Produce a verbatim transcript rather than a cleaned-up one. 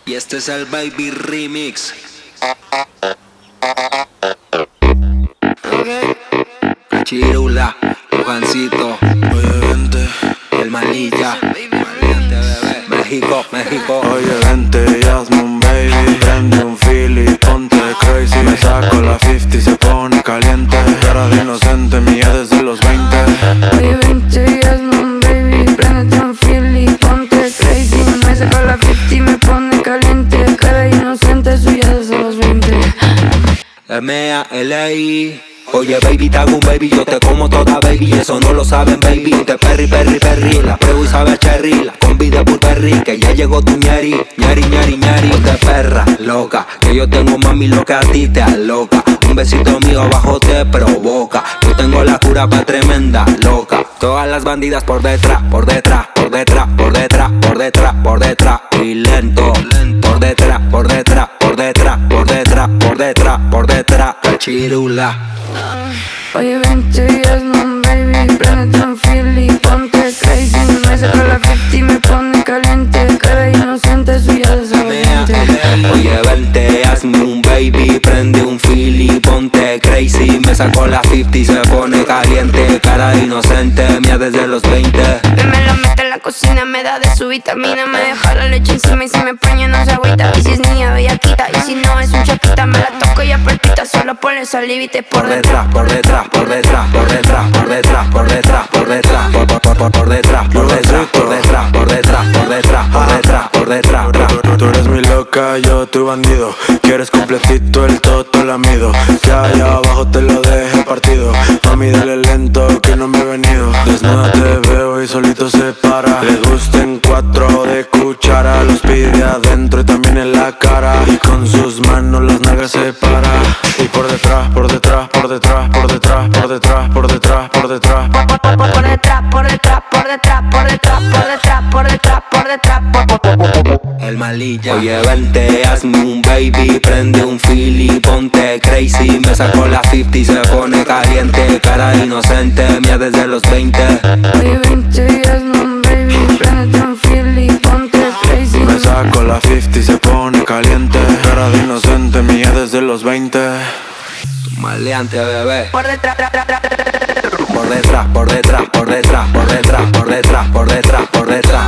Y este es el Baby Remix. Chirula, Juancito, Oye, vente, el Malilla, Maleante, bebé. México, México. oye, vente, Jasmine, baby. Prende un Philly, ponte crazy. Me saco la cincuenta y se pone caliente. Cara de inocente mía desde los veinte. Oye, vente, Jasmine, baby. Préndete un Philly, ponte crazy. Me saco la cincuenta y me pone caliente. Cara de inocente suya desde los veinte. M A L I. Oye baby, te hago un baby, yo te como toda baby. Eso no lo saben baby, te perri, perri, perri. La pruebo y sabe a cherry, la combi de Burberry. Que ya llegó tu ñari, ñari, ñari, ñari. De perra, loca, que yo tengo mami lo que a ti te aloca. Un besito mío abajo te provoca. Yo tengo la cura pa' tremenda loca. Todas las bandidas por detrás, por detrás, por detrás, por detrás, por detrás, por detrás. Y lento, lento, por detrás, por detrás, por detrás, por detrás, por detrás, por detrás. Chirula. Oye, vente, Jasmine, baby. Préndete un Philly, ponte crazy. Me saco la cincuenta y me pone caliente. Cara de inocente suya desde los veinte. Oye, vente, hazme un baby. Prende un Philly, ponte crazy. Me saco la cincuenta y se pone caliente. Cara de inocente mía desde los veinte. Me lo mete en la cocina, me da de su vitamina. Me deja la leche encima y si me preña no se agüita. Y si es niña bellaquita, y si no es un chaquita. Me la toco y apretita, solo ponle salivite por Por detrás, por detrás, por detrás, por detrás, por detrás, por detrás, por detrás, por por por por por detrás, por detrás, por detrás, por detrás, por detrás, por detrás, por detrás. Tú, tú eres mi loca, yo tu bandido. Quieres completito el toto lamido. Que allá abajo te lo deje partido. Mami, dale lento que no me he venido. Desnuda te veo y solito se para. Le gusta en cuatro de cuchara. Los pide adentro y también en la cara. Y con sus manos las nalgas se para. Y por detrás, por detrás, por detrás, por detrás, por detrás, por detrás, por detrás. Por, por, por detrás, por detrás, por detrás, por detrás, por detrás, por detrás, por detrás, por, por, por, por, por. El Malilla. Oye, vente, hazme un baby. Prende un Philly, ponte crazy. Me saco la cincuenta y se pone caliente. Cara de inocente mía desde los veinte. Oye, vente, Jasmine, baby. Préndete un Philly, ponte crazy. Me saco la cincuenta y se pone caliente. Cara de inocente mía desde los veinte. Maleante, bebé. Por detrás, tra, tra, tra, tra, tra, tra. Por detrás, por detrás, por detrás, por detrás, por detrás, por detrás, por detrás.